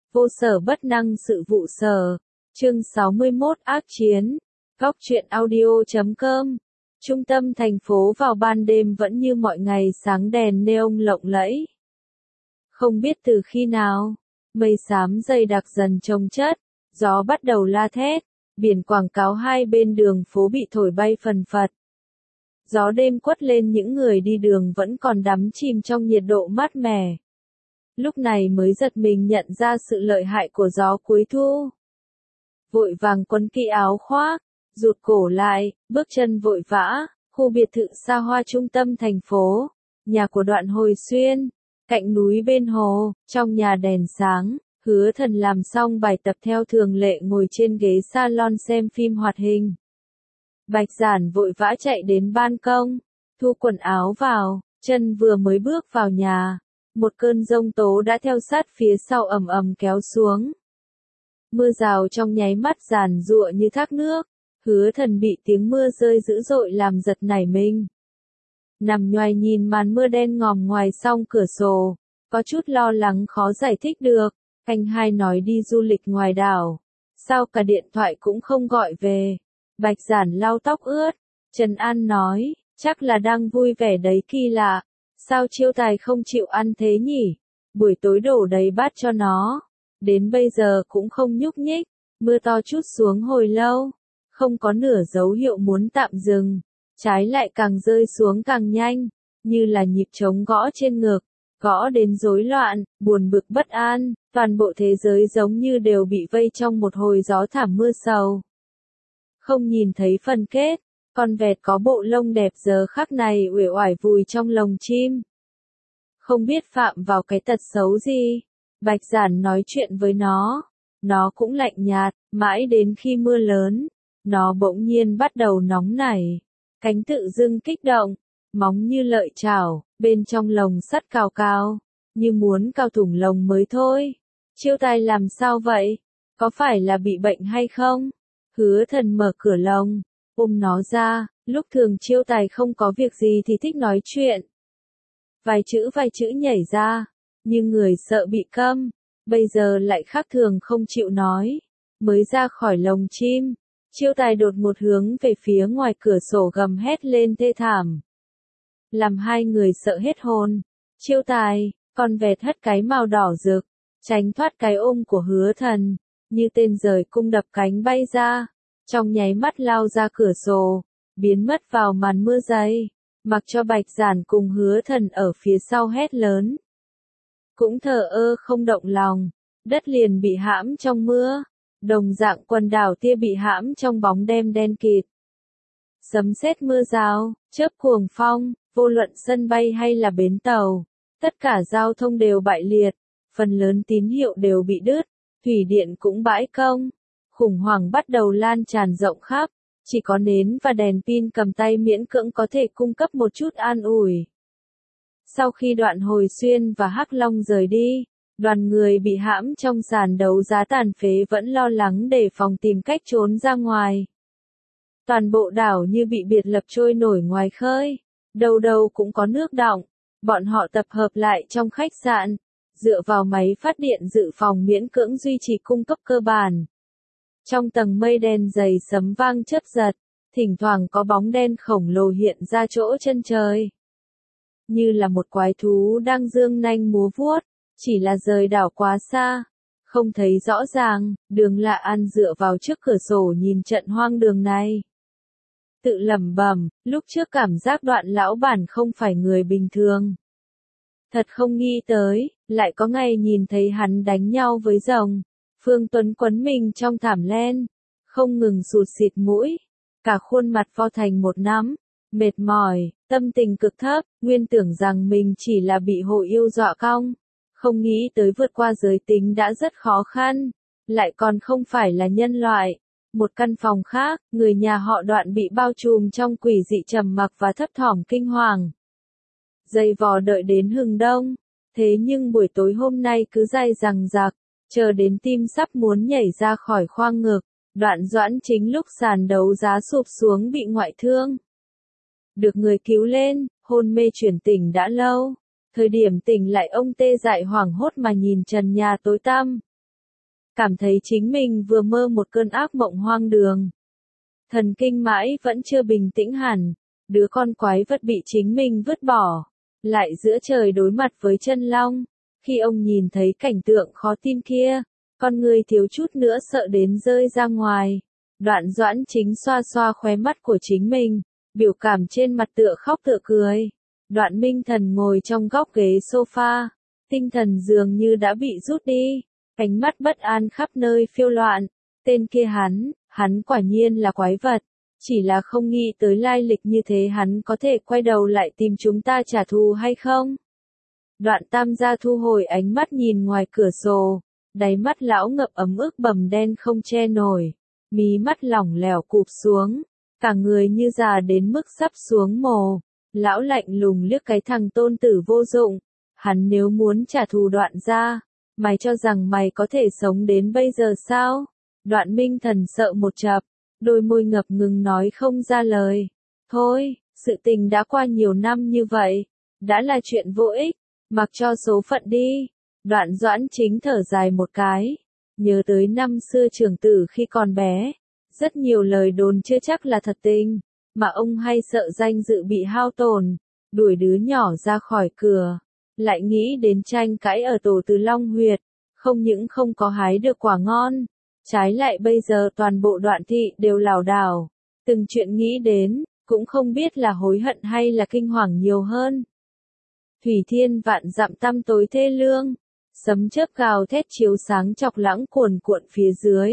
Vô sở bất năng sự vụ sở. Chương 61 ác chiến. Góc truyện audio.com. Trung tâm thành phố vào ban đêm vẫn như mọi ngày sáng đèn neon lộng lẫy. Không biết từ khi nào, mây xám dày đặc dần chồng chất, gió bắt đầu la thét, biển quảng cáo hai bên đường phố bị thổi bay phần phật. Gió đêm quất lên những người đi đường vẫn còn đắm chìm trong nhiệt độ mát mẻ. Lúc này mới giật mình nhận ra sự lợi hại của gió cuối thu. Vội vàng quấn kỹ áo khoác, rụt cổ lại, bước chân vội vã, khu biệt thự xa hoa trung tâm thành phố, nhà của Đoạn Hồi Xuyên, cạnh núi bên hồ, trong nhà đèn sáng, Hứa Thần làm xong bài tập theo thường lệ ngồi trên ghế salon xem phim hoạt hình. Bạch Giản vội vã chạy đến ban công, thu quần áo vào, chân vừa mới bước vào nhà, một cơn giông tố đã theo sát phía sau ầm ầm kéo xuống. Mưa rào trong nháy mắt giàn giụa như thác nước, Hứa Thần bị tiếng mưa rơi dữ dội làm giật nảy mình. Nằm nhoài nhìn màn mưa đen ngòm ngoài song cửa sổ, có chút lo lắng khó giải thích được, anh hai nói đi du lịch ngoài đảo, sao cả điện thoại cũng không gọi về. Bạch Giản lau tóc ướt, trấn an nói, chắc là đang vui vẻ đấy kỳ lạ, sao Chiêu Tài không chịu ăn thế nhỉ, buổi tối đổ đầy bát cho nó, đến bây giờ cũng không nhúc nhích, mưa to trút xuống hồi lâu, không có nửa dấu hiệu muốn tạm dừng, trái lại càng rơi xuống càng nhanh, như là nhịp trống gõ trên ngực, gõ đến rối loạn, buồn bực bất an, toàn bộ thế giới giống như đều bị vây trong một hồi gió thảm mưa sầu. Không nhìn thấy phần kết, con vẹt có bộ lông đẹp giờ khắc này uể oải vùi trong lồng chim. Không biết phạm vào cái tật xấu gì, Bạch Giản nói chuyện với nó cũng lạnh nhạt, mãi đến khi mưa lớn, nó bỗng nhiên bắt đầu nóng nảy, cánh tự dưng kích động, móng như lợi chảo, bên trong lồng sắt cào cào, như muốn cào thủng lồng mới thôi. Chiêu Tài làm sao vậy? Có phải là bị bệnh hay không? Hứa Thần mở cửa lồng, ôm nó ra, lúc thường Chiêu Tài không có việc gì thì thích nói chuyện. Vài chữ nhảy ra, nhưng người sợ bị câm, bây giờ lại khác thường không chịu nói. Mới ra khỏi lồng chim, Chiêu Tài đột một hướng về phía ngoài cửa sổ gầm hét lên thê thảm. Làm hai người sợ hết hồn. Chiêu Tài, con vẹt hất cái màu đỏ rực, tránh thoát cái ôm của Hứa Thần, như tên rời cung đập cánh bay ra, trong nháy mắt lao ra cửa sổ, biến mất vào màn mưa dày, mặc cho Bạch Giản cùng Hứa Thần ở phía sau hét lớn. Cũng thờ ơ không động lòng, đất liền bị hãm trong mưa, đồng dạng quần đảo tia bị hãm trong bóng đêm đen kịt. Sấm sét mưa rào, chớp cuồng phong, vô luận sân bay hay là bến tàu, tất cả giao thông đều bại liệt, phần lớn tín hiệu đều bị đứt, thủy điện cũng bãi công, khủng hoảng bắt đầu lan tràn rộng khắp, chỉ có nến và đèn pin cầm tay miễn cưỡng có thể cung cấp một chút an ủi. Sau khi Đoạn Hồi Xuyên và Hắc Long rời đi, đoàn người bị hãm trong sàn đấu giá tàn phế vẫn lo lắng đề phòng tìm cách trốn ra ngoài. Toàn bộ đảo như bị biệt lập trôi nổi ngoài khơi, đâu đâu cũng có nước đọng, bọn họ tập hợp lại trong khách sạn, dựa vào máy phát điện dự phòng miễn cưỡng duy trì cung cấp cơ bản. Trong tầng mây đen dày sấm vang chớp giật, thỉnh thoảng có bóng đen khổng lồ hiện ra chỗ chân trời. Như là một quái thú đang giương nanh múa vuốt, chỉ là rời đảo quá xa, không thấy rõ ràng, Đường Lạ An dựa vào trước cửa sổ nhìn trận hoang đường này. Tự lẩm bẩm, lúc trước cảm giác Đoạn lão bản không phải người bình thường. Thật không nghĩ tới, lại có ngày nhìn thấy hắn đánh nhau với rồng. Phương Tuấn quấn mình trong thảm len, không ngừng sụt xịt mũi, cả khuôn mặt vo thành một nắm, mệt mỏi, tâm tình cực thấp, nguyên tưởng rằng mình chỉ là bị hộ yêu dọa cong, không nghĩ tới vượt qua giới tính đã rất khó khăn, lại còn không phải là nhân loại. Một căn phòng khác, người nhà họ Đoạn bị bao trùm trong quỷ dị trầm mặc và thấp thỏm kinh hoàng. Dày vò đợi đến hừng đông, thế nhưng buổi tối hôm nay cứ dai dằng dặc, chờ đến tim sắp muốn nhảy ra khỏi khoang ngực, Đoạn Doãn chính lúc sàn đấu giá sụp xuống bị ngoại thương. Được người cứu lên, hôn mê chuyển tỉnh đã lâu, thời điểm tỉnh lại ông tê dại hoảng hốt mà nhìn trần nhà tối tăm. cảm thấy chính mình vừa mơ một cơn ác mộng hoang đường. Thần kinh mãi vẫn chưa bình tĩnh hẳn, đứa con quái vật bị chính mình vứt bỏ, lại giữa trời đối mặt với chân long. Khi ông nhìn thấy cảnh tượng khó tin kia, con người thiếu chút nữa sợ đến rơi ra ngoài. Đoạn Doãn Chính xoa xoa khóe mắt của chính mình, biểu cảm trên mặt tựa khóc tựa cười. Đoạn Minh Thần ngồi trong góc ghế sofa, tinh thần dường như đã bị rút đi, ánh mắt bất an khắp nơi phiêu loạn. Tên kia hắn quả nhiên là quái vật, chỉ là không nghĩ tới lai lịch như thế hắn có thể quay đầu lại tìm chúng ta trả thù hay không? Đoạn Tam gia thu hồi ánh mắt nhìn ngoài cửa sổ, đáy mắt lão ngập ấm ức bầm đen không che nổi, mí mắt lỏng lẻo cụp xuống, cả người như già đến mức sắp xuống mồ. Lão lạnh lùng liếc cái thằng tôn tử vô dụng, hắn nếu muốn trả thù Đoạn gia, mày cho rằng mày có thể sống đến bây giờ sao? Đoạn Minh Thần sợ một chập, đôi môi ngập ngừng nói không ra lời. Thôi, sự tình đã qua nhiều năm như vậy, đã là chuyện vô ích, mặc cho số phận đi. Đoạn Doãn Chính thở dài một cái, nhớ tới năm xưa trưởng tử khi còn bé, rất nhiều lời đồn chưa chắc là thật tình, mà ông hay sợ danh dự bị hao tổn, đuổi đứa nhỏ ra khỏi cửa, lại nghĩ đến tranh cãi ở tổ Từ Long Huyệt, không những không có hái được quả ngon, trái lại bây giờ toàn bộ Đoạn thị đều lảo đảo, từng chuyện nghĩ đến, cũng không biết là hối hận hay là kinh hoàng nhiều hơn. Thủy thiên vạn dặm tăm tối thê lương, sấm chớp gào thét chiếu sáng chọc lãng cuồn cuộn phía dưới.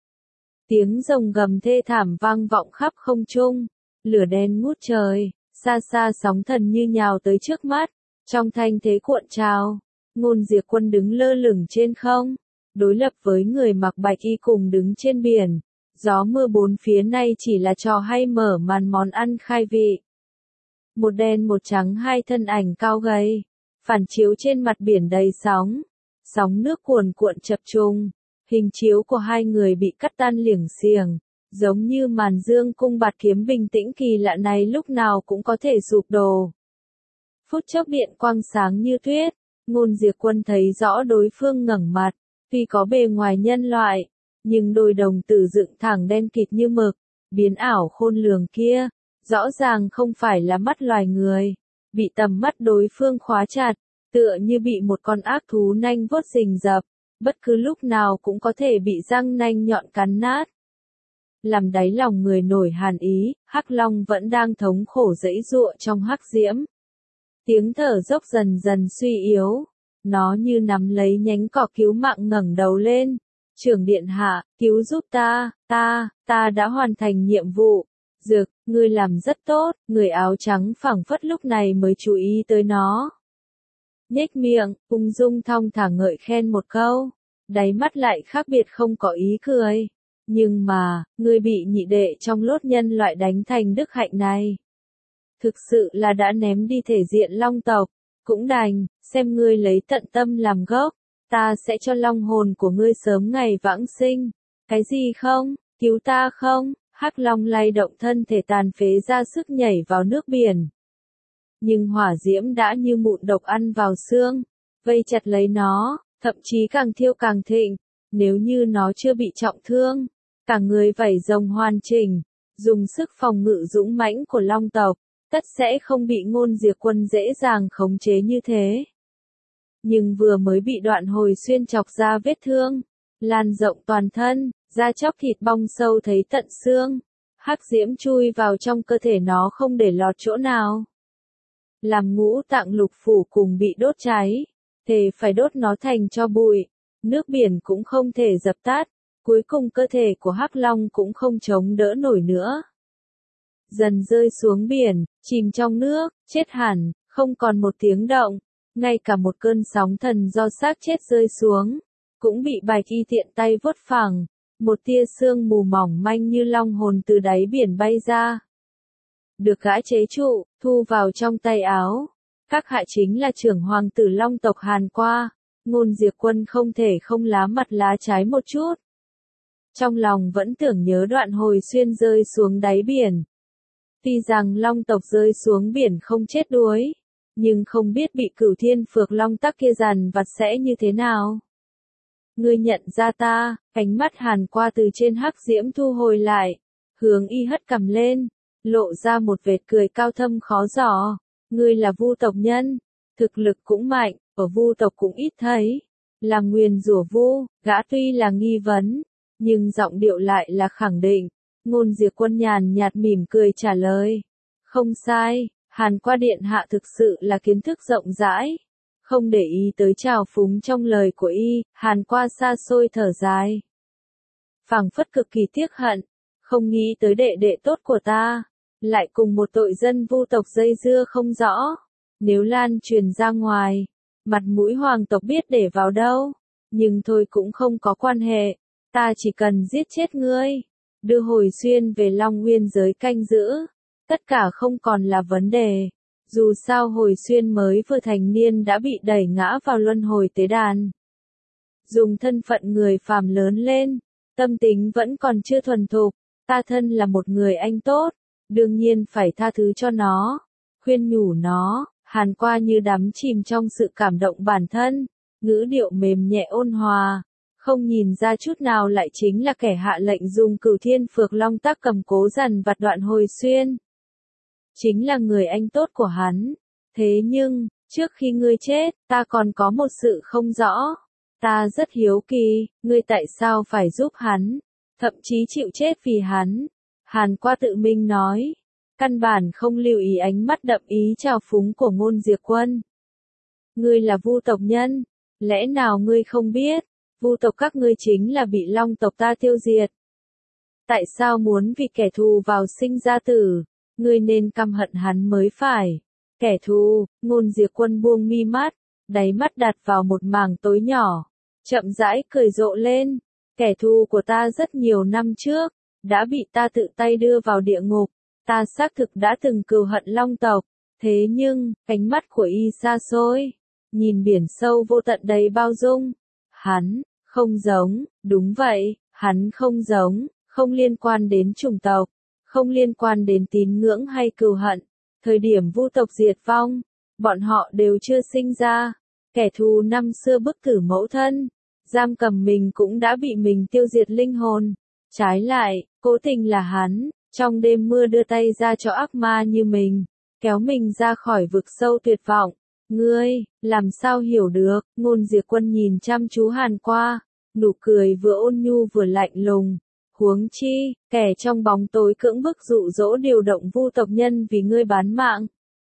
Tiếng rồng gầm thê thảm vang vọng khắp không trung, lửa đen ngút trời, xa xa sóng thần như nhào tới trước mắt, trong thanh thế cuộn trào, Ngôn Diệp Quân đứng lơ lửng trên không, đối lập với người mặc bạch y cùng đứng trên biển, gió mưa bốn phía nay chỉ là trò hay mở màn món ăn khai vị. Một đen một trắng hai thân ảnh cao gầy, phản chiếu trên mặt biển đầy sóng, sóng nước cuồn cuộn chập trùng, hình chiếu của hai người bị cắt tan liềng xiềng, giống như màn dương cung bạt kiếm bình tĩnh kỳ lạ này lúc nào cũng có thể sụp đổ. Phút chốc điện quang sáng như tuyết, Ngôn Diệp Quân thấy rõ đối phương ngẩng mặt, tuy có bề ngoài nhân loại, nhưng đôi đồng tử dựng thẳng đen kịt như mực, biến ảo khôn lường kia, rõ ràng không phải là mắt loài người, bị tầm mắt đối phương khóa chặt, tựa như bị một con ác thú nanh vuốt rình rập, bất cứ lúc nào cũng có thể bị răng nanh nhọn cắn nát. Làm đáy lòng người nổi hàn ý, Hắc Long vẫn đang thống khổ giãy giụa trong hắc diễm. Tiếng thở dốc dần dần suy yếu, nó như nắm lấy nhánh cỏ cứu mạng ngẩng đầu lên. Trưởng điện hạ, cứu giúp ta đã hoàn thành nhiệm vụ. Dược, ngươi làm rất tốt, người áo trắng phảng phất lúc này mới chú ý tới nó. Nhếch miệng, ung dung thong thả ngợi khen một câu, đáy mắt lại khác biệt không có ý cười. Nhưng mà, ngươi bị nhị đệ trong lốt nhân loại đánh thành đức hạnh này. Thực sự là đã ném đi thể diện long tộc, cũng đành, xem ngươi lấy tận tâm làm gốc, ta sẽ cho long hồn của ngươi sớm ngày vãng sinh. Cái gì không, cứu ta không? Hắc Long lay động thân thể tàn phế ra sức nhảy vào nước biển. Nhưng hỏa diễm đã như mụn độc ăn vào xương, vây chặt lấy nó, thậm chí càng thiêu càng thịnh. Nếu như nó chưa bị trọng thương, cả người vảy rồng hoàn chỉnh, dùng sức phòng ngự dũng mãnh của long tộc, tất sẽ không bị Ngôn Diệp Quân dễ dàng khống chế như thế. Nhưng vừa mới bị Đoạn Hồi Xuyên chọc ra vết thương, lan rộng toàn thân, da chóc thịt bong sâu thấy tận xương, hắc diễm chui vào trong cơ thể nó không để lọt chỗ nào. Làm ngũ tạng lục phủ cùng bị đốt cháy, thề phải đốt nó thành tro bụi, nước biển cũng không thể dập tắt, cuối cùng cơ thể của Hắc Long cũng không chống đỡ nổi nữa. Dần rơi xuống biển, chìm trong nước, chết hẳn, không còn một tiếng động, ngay cả một cơn sóng thần do xác chết rơi xuống, cũng bị Bạch Y tiện tay vuốt phẳng, một tia sương mù mỏng manh như long hồn từ đáy biển bay ra. Được gã chế trụ, thu vào trong tay áo. Các hạ chính là trưởng hoàng tử long tộc Hàn Qua. Ngôn Diệp Quân không thể không lá mặt lá trái một chút. Trong lòng vẫn tưởng nhớ Đoạn Hồi Xuyên rơi xuống đáy biển. Tuy rằng long tộc rơi xuống biển không chết đuối, nhưng không biết bị Cửu Thiên Phược Long Tắc kia dằn vặt sẽ như thế nào. Ngươi nhận ra ta, ánh mắt Hàn qua từ trên hắc diễm thu hồi lại, hướng y hất cằm lên, lộ ra một vệt cười cao thâm khó dò. Ngươi là Vu tộc nhân, thực lực cũng mạnh, ở Vu tộc cũng ít thấy. Là nguyền rủa Vu, gã tuy là nghi vấn, nhưng giọng điệu lại là khẳng định. Ngôn Diệp Quân nhàn nhạt mỉm cười trả lời. Không sai, Hàn qua điện hạ thực sự là kiến thức rộng rãi. Không để ý tới trào phúng trong lời của y, Hàn qua xa xôi thở dài. Phảng phất cực kỳ tiếc hận, không nghĩ tới đệ đệ tốt của ta, lại cùng một tội dân Vu tộc dây dưa không rõ. Nếu lan truyền ra ngoài, mặt mũi hoàng tộc biết để vào đâu, nhưng thôi cũng không có quan hệ, ta chỉ cần giết chết ngươi, đưa Hồi Xuyên về Long Nguyên giới canh giữ, tất cả không còn là vấn đề. Dù sao Hồi Xuyên mới vừa thành niên đã bị đẩy ngã vào luân hồi tế đàn. Dùng thân phận người phàm lớn lên, tâm tính vẫn còn chưa thuần thục, ta thân là một người anh tốt, đương nhiên phải tha thứ cho nó, khuyên nhủ nó. Hàn qua như đắm chìm trong sự cảm động bản thân, ngữ điệu mềm nhẹ ôn hòa, không nhìn ra chút nào lại chính là kẻ hạ lệnh dùng Cửu Thiên Phược Long Tác cầm cố dằn vặt đoạn Hồi Xuyên. Chính là người anh tốt của hắn. Thế nhưng, trước khi ngươi chết, ta còn có một sự không rõ. Ta rất hiếu kỳ, ngươi tại sao phải giúp hắn, thậm chí chịu chết vì hắn. Hàn qua tự mình nói. Căn bản không lưu ý ánh mắt đậm ý trào phúng của Ngôn Diệp Quân. Ngươi là Vu tộc nhân, lẽ nào ngươi không biết, Vu tộc các ngươi chính là bị Long tộc ta tiêu diệt. Tại sao muốn vì kẻ thù vào sinh ra tử, ngươi nên căm hận hắn mới phải. Kẻ thù, Ngôn Diệp Quân buông mi mắt, đáy mắt đặt vào một mảng tối nhỏ, chậm rãi cười rộ lên. Kẻ thù của ta rất nhiều năm trước, đã bị ta tự tay đưa vào địa ngục. Ta xác thực đã từng cừu hận Long tộc, thế nhưng, ánh mắt của y xa xôi, nhìn biển sâu vô tận đầy bao dung. Hắn, không giống, đúng vậy, hắn không giống, không liên quan đến chủng tộc, không liên quan đến tín ngưỡng hay cừu hận. Thời điểm Vu tộc diệt vong, bọn họ đều chưa sinh ra. Kẻ thù năm xưa bức tử mẫu thân, giam cầm mình cũng đã bị mình tiêu diệt linh hồn. Trái lại, cố tình là hắn. Trong đêm mưa đưa tay ra cho ác ma như mình, kéo mình ra khỏi vực sâu tuyệt vọng. Ngươi, làm sao hiểu được? Ngôn Diệp Quân nhìn chăm chú Hàn qua, nụ cười vừa ôn nhu vừa lạnh lùng. Huống chi, kẻ trong bóng tối cưỡng bức dụ dỗ điều động Vu tộc nhân vì ngươi bán mạng.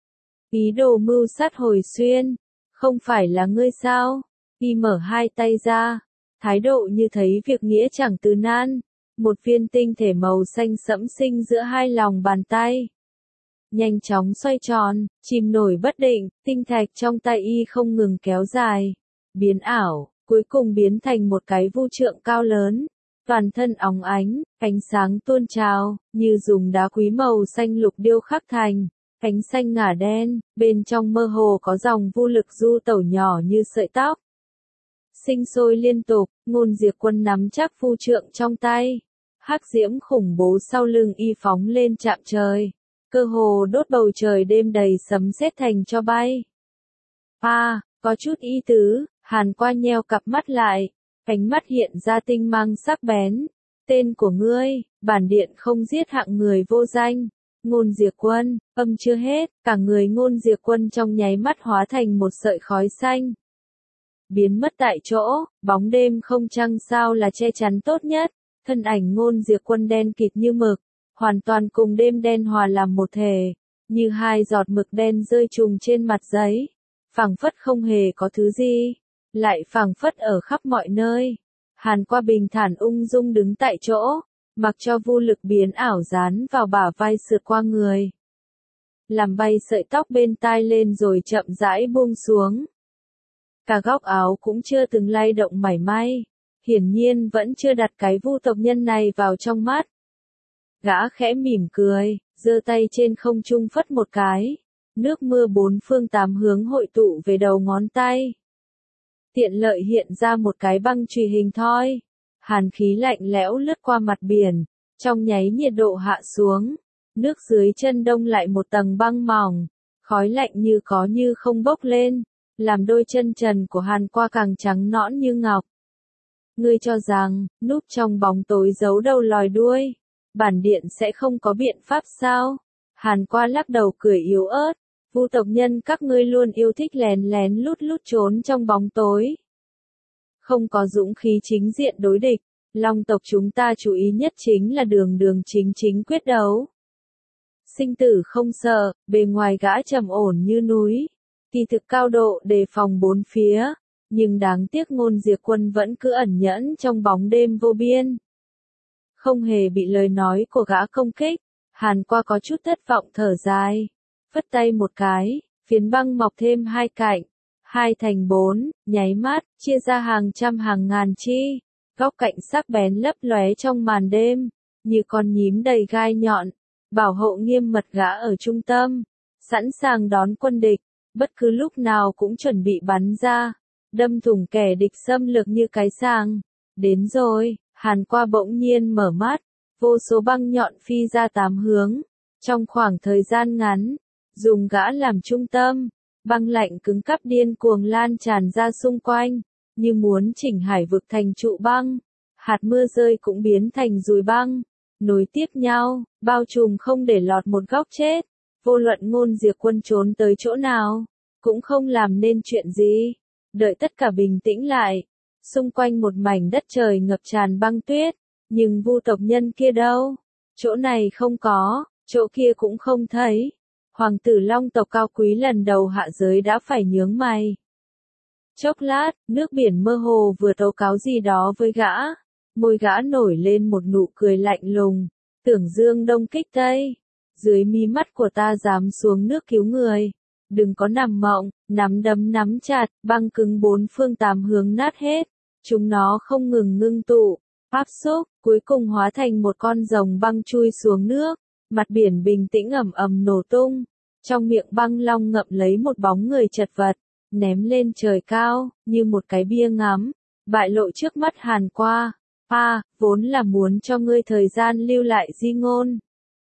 Ý đồ mưu sát Hồi Xuyên, không phải là ngươi sao? Y mở hai tay ra, thái độ như thấy việc nghĩa chẳng từ nan. Một viên tinh thể màu xanh sẫm sinh giữa hai lòng bàn tay. Nhanh chóng xoay tròn, chìm nổi bất định, tinh thạch trong tay y không ngừng kéo dài, biến ảo, cuối cùng biến thành một cái vu trượng cao lớn. Toàn thân óng ánh, ánh sáng tuôn trào, như dùng đá quý màu xanh lục điêu khắc thành. Cánh xanh ngả đen, bên trong mơ hồ có dòng vu lực du tẩu nhỏ như sợi tóc. Sinh sôi liên tục, Ngôn Diệp Quân nắm chắc vu trượng trong tay. Hắc diễm khủng bố sau lưng y phóng lên chạm trời, cơ hồ đốt bầu trời đêm đầy sấm sét thành cho bay. Có chút ý tứ, Hàn qua nheo cặp mắt lại, ánh mắt hiện ra tinh mang sắc bén. Tên của ngươi, bản điện không giết hạng người vô danh. Ngôn Diệp Quân, âm chưa hết, cả người Ngôn Diệp Quân trong nháy mắt hóa thành một sợi khói xanh. Biến mất tại chỗ, bóng đêm không trăng sao là che chắn tốt nhất. Thân ảnh Ngôn Diệp Quân đen kịt như mực, hoàn toàn cùng đêm đen hòa làm một thể, như hai giọt mực đen rơi trùng trên mặt giấy, phảng phất không hề có thứ gì, lại phảng phất ở khắp mọi nơi. Hàn qua bình thản ung dung đứng tại chỗ, mặc cho vu lực biến ảo dán vào bả vai sượt qua người, làm bay sợi tóc bên tai lên rồi chậm rãi buông xuống. Cả góc áo cũng chưa từng lay động mảy may. Hiển nhiên vẫn chưa đặt cái Vu tộc nhân này vào trong mắt. Gã khẽ mỉm cười, giơ tay trên không trung phất một cái. Nước mưa bốn phương tám hướng hội tụ về đầu ngón tay. Tiện lợi hiện ra một cái băng chùy hình thoi. Hàn khí lạnh lẽo lướt qua mặt biển, trong nháy nhiệt độ hạ xuống. Nước dưới chân đông lại một tầng băng mỏng, khói lạnh như có như không bốc lên, làm đôi chân trần của Hàn qua càng trắng nõn như ngọc. Ngươi cho rằng, núp trong bóng tối giấu đầu lòi đuôi, bản điện sẽ không có biện pháp sao? Hàn Qua lắc đầu cười yếu ớt, Vu tộc nhân các ngươi luôn yêu thích lén lén lút lút trốn trong bóng tối. Không có dũng khí chính diện đối địch, Long tộc chúng ta chú ý nhất chính là đường đường chính chính quyết đấu. Sinh tử không sợ, bề ngoài gã trầm ổn như núi, kỳ thực cao độ đề phòng bốn phía, nhưng đáng tiếc Ngôn Diệp Quân vẫn cứ ẩn nhẫn trong bóng đêm vô biên. Không hề bị lời nói của gã công kích, Hàn Qua có chút thất vọng thở dài, phất tay một cái, phiến băng mọc thêm hai cạnh, 2 thành 4, nháy mắt, chia ra hàng trăm hàng ngàn chi, góc cạnh sắc bén lấp lóe trong màn đêm, như con nhím đầy gai nhọn, bảo hộ nghiêm mật gã ở trung tâm, sẵn sàng đón quân địch, bất cứ lúc nào cũng chuẩn bị bắn ra, đâm thủng kẻ địch xâm lược như cái sàng. Đến rồi, Hàn Qua bỗng nhiên mở mắt, vô số băng nhọn phi ra 8 hướng, trong khoảng thời gian ngắn, dùng gã làm trung tâm, băng lạnh cứng cắp điên cuồng lan tràn ra xung quanh, như muốn chỉnh hải vực thành trụ băng, hạt mưa rơi cũng biến thành dùi băng, nối tiếp nhau, bao trùm không để lọt một góc chết, vô luận Ngôn Diệp Quân trốn tới chỗ nào, cũng không làm nên chuyện gì, đợi tất cả bình tĩnh lại, xung quanh một mảnh đất trời ngập tràn băng tuyết, nhưng Vu tộc nhân kia đâu, chỗ này không có, chỗ kia cũng không thấy. Hoàng tử Long tộc cao quý lần đầu hạ giới đã phải nhướng mày. Chốc lát, nước biển mơ hồ vừa tố cáo gì đó với gã, môi gã nổi lên một nụ cười lạnh lùng, tưởng dương đông kích tây, dưới mí mắt của ta dám xuống nước cứu người, đừng có nằm mộng, nắm đấm nắm chặt, băng cứng 4 phương 8 hướng nát hết, chúng nó không ngừng ngưng tụ, áp xúc, cuối cùng hóa thành một con rồng băng chui xuống nước. Mặt biển bình tĩnh ầm ầm nổ tung, trong miệng băng long ngậm lấy một bóng người chật vật, ném lên trời cao, như một cái bia ngắm, bại lộ trước mắt Hàn Qua. Vốn là muốn cho ngươi thời gian lưu lại di ngôn.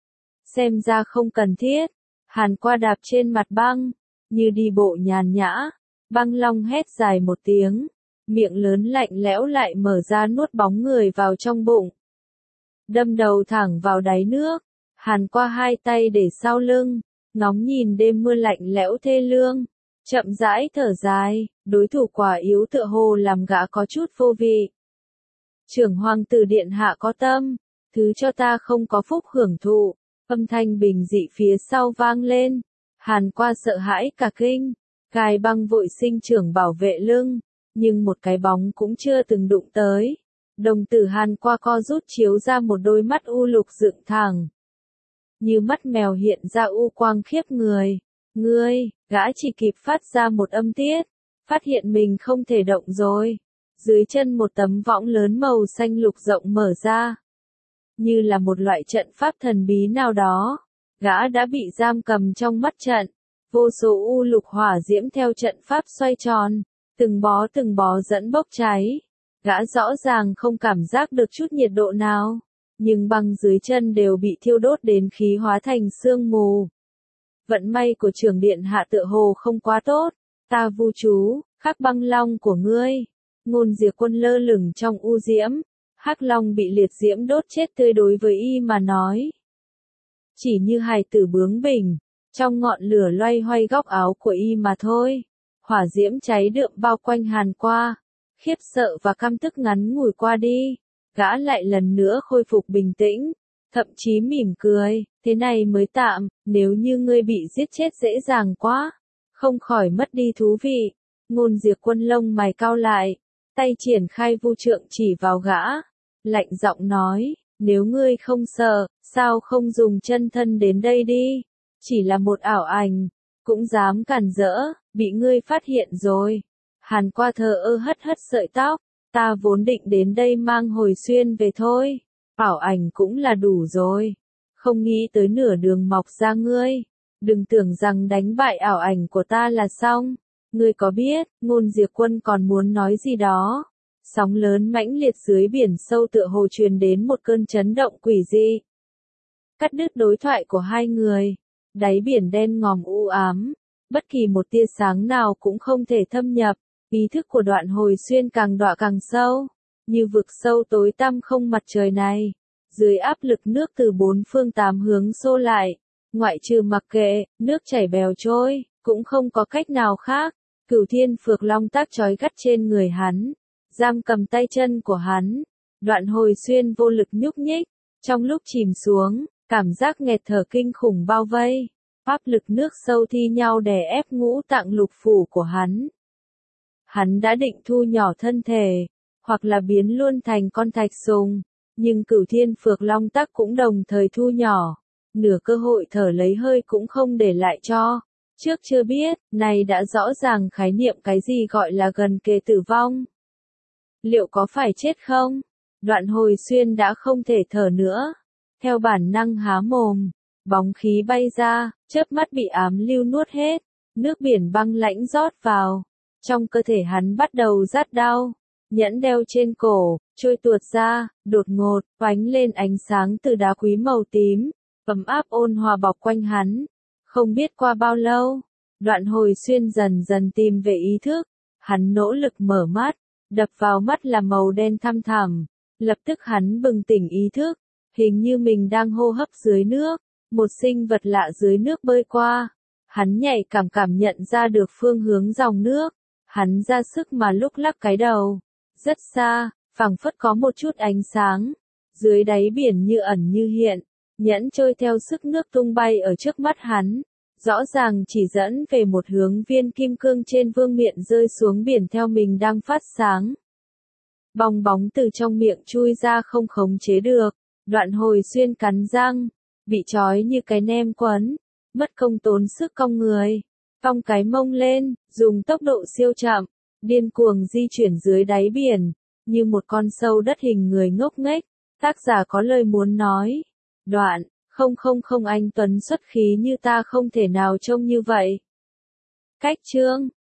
Xem ra không cần thiết, Hàn Qua đạp trên mặt băng, như đi bộ nhàn nhã, băng long hét dài một tiếng, miệng lớn lạnh lẽo lại mở ra nuốt bóng người vào trong bụng. Đâm đầu thẳng vào đáy nước. Hàn Qua hai tay để sau lưng, ngóng nhìn đêm mưa lạnh lẽo thê lương, chậm rãi thở dài, đối thủ quả yếu tựa hồ làm gã có chút vô vị. Trưởng hoàng tử điện hạ có tâm, thứ cho ta không có phúc hưởng thụ, âm thanh bình dị phía sau vang lên, Hàn Qua sợ hãi cả kinh, gai băng vội sinh trưởng bảo vệ lưng, nhưng một cái bóng cũng chưa từng đụng tới. Đồng tử Hàn Qua co rút chiếu ra một đôi mắt u lục dựng thẳng. Như mắt mèo hiện ra u quang khiếp người. Ngươi, gã chỉ kịp phát ra một âm tiết, phát hiện mình không thể động rồi. Dưới chân một tấm võng lớn màu xanh lục rộng mở ra. Như là một loại trận pháp thần bí nào đó, gã đã bị giam cầm trong mắt trận. Vô số u lục hỏa diễm theo trận pháp xoay tròn, từng bó dẫn bốc cháy. Gã rõ ràng không cảm giác được chút nhiệt độ nào, nhưng băng dưới chân đều bị thiêu đốt đến khí hóa thành sương mù. Vận may của trưởng điện hạ tựa hồ không quá tốt, ta vu chú, khắc băng long của ngươi. Ngôn Diệp Quân lơ lửng trong u diễm, hắc long bị liệt diễm đốt chết tươi đối với y mà nói. Chỉ như hài tử bướng bỉnh, trong ngọn lửa loay hoay góc áo của y mà thôi. Hỏa diễm cháy đượm bao quanh Hàn Qua. Khiếp sợ và căm tức ngắn ngủi qua đi, gã lại lần nữa khôi phục bình tĩnh, thậm chí mỉm cười, thế này mới tạm, nếu như ngươi bị giết chết dễ dàng quá, không khỏi mất đi thú vị. Ngôn Diệp Quân lông mày cau lại, tay triển khai vu trượng chỉ vào gã, lạnh giọng nói, nếu ngươi không sợ, sao không dùng chân thân đến đây đi, chỉ là một ảo ảnh, cũng dám cản rỡ, bị ngươi phát hiện rồi. Hàn Qua thờ ơ hất hất sợi tóc, ta vốn định đến đây mang Hồi Xuyên về thôi, ảo ảnh cũng là đủ rồi, không nghĩ tới nửa đường mọc ra ngươi, đừng tưởng rằng đánh bại ảo ảnh của ta là xong, ngươi có biết, Ngôn Diệp Quân còn muốn nói gì đó, sóng lớn mãnh liệt dưới biển sâu tựa hồ truyền đến một cơn chấn động quỷ dị. Cắt đứt đối thoại của hai người, đáy biển đen ngòm u ám, bất kỳ một tia sáng nào cũng không thể thâm nhập. Ý thức của Đoạn Hồi Xuyên càng đọa càng sâu, như vực sâu tối tăm không mặt trời này. Dưới áp lực nước từ bốn phương tám hướng xô lại, ngoại trừ mặc kệ, nước chảy bèo trôi, cũng không có cách nào khác. Cửu Thiên Phược Long tác trói gắt trên người hắn, giam cầm tay chân của hắn. Đoạn Hồi Xuyên vô lực nhúc nhích, trong lúc chìm xuống, cảm giác nghẹt thở kinh khủng bao vây. Áp lực nước sâu thi nhau đè ép ngũ tạng lục phủ của hắn. Hắn đã định thu nhỏ thân thể, hoặc là biến luôn thành con thạch sùng, nhưng Cửu Thiên Phược Long Tắc cũng đồng thời thu nhỏ, nửa cơ hội thở lấy hơi cũng không để lại cho. Trước chưa biết, này đã rõ ràng khái niệm cái gì gọi là gần kề tử vong. Liệu có phải chết không? Đoạn Hồi Xuyên đã không thể thở nữa. Theo bản năng há mồm, bóng khí bay ra, chớp mắt bị ám lưu nuốt hết, nước biển băng lãnh rót vào. Trong cơ thể hắn bắt đầu rát đau, nhẫn đeo trên cổ, trôi tuột ra, đột ngột, oánh lên ánh sáng từ đá quý màu tím, ấm áp ôn hòa bọc quanh hắn. Không biết qua bao lâu, Đoạn Hồi Xuyên dần dần tìm về ý thức, hắn nỗ lực mở mắt, đập vào mắt là màu đen thăm thẳm, lập tức hắn bừng tỉnh ý thức, hình như mình đang hô hấp dưới nước, một sinh vật lạ dưới nước bơi qua. Hắn nhạy cảm nhận ra được phương hướng dòng nước, hắn ra sức mà lúc lắc cái đầu, rất xa, phảng phất có một chút ánh sáng, dưới đáy biển như ẩn như hiện, nhẫn trôi theo sức nước tung bay ở trước mắt hắn, rõ ràng chỉ dẫn về một hướng viên kim cương trên vương miện rơi xuống biển theo mình đang phát sáng. Bong bóng từ trong miệng chui ra không khống chế được, Đoạn Hồi Xuyên cắn răng, bị trói như cái nem quấn, mất công tốn sức cong người, cong cái mông lên, dùng tốc độ siêu chậm, điên cuồng di chuyển dưới đáy biển, như một con sâu đất hình người ngốc nghếch. Tác giả có lời muốn nói. Đoạn, không anh Tuấn xuất khí như ta không thể nào trông như vậy. Cách chương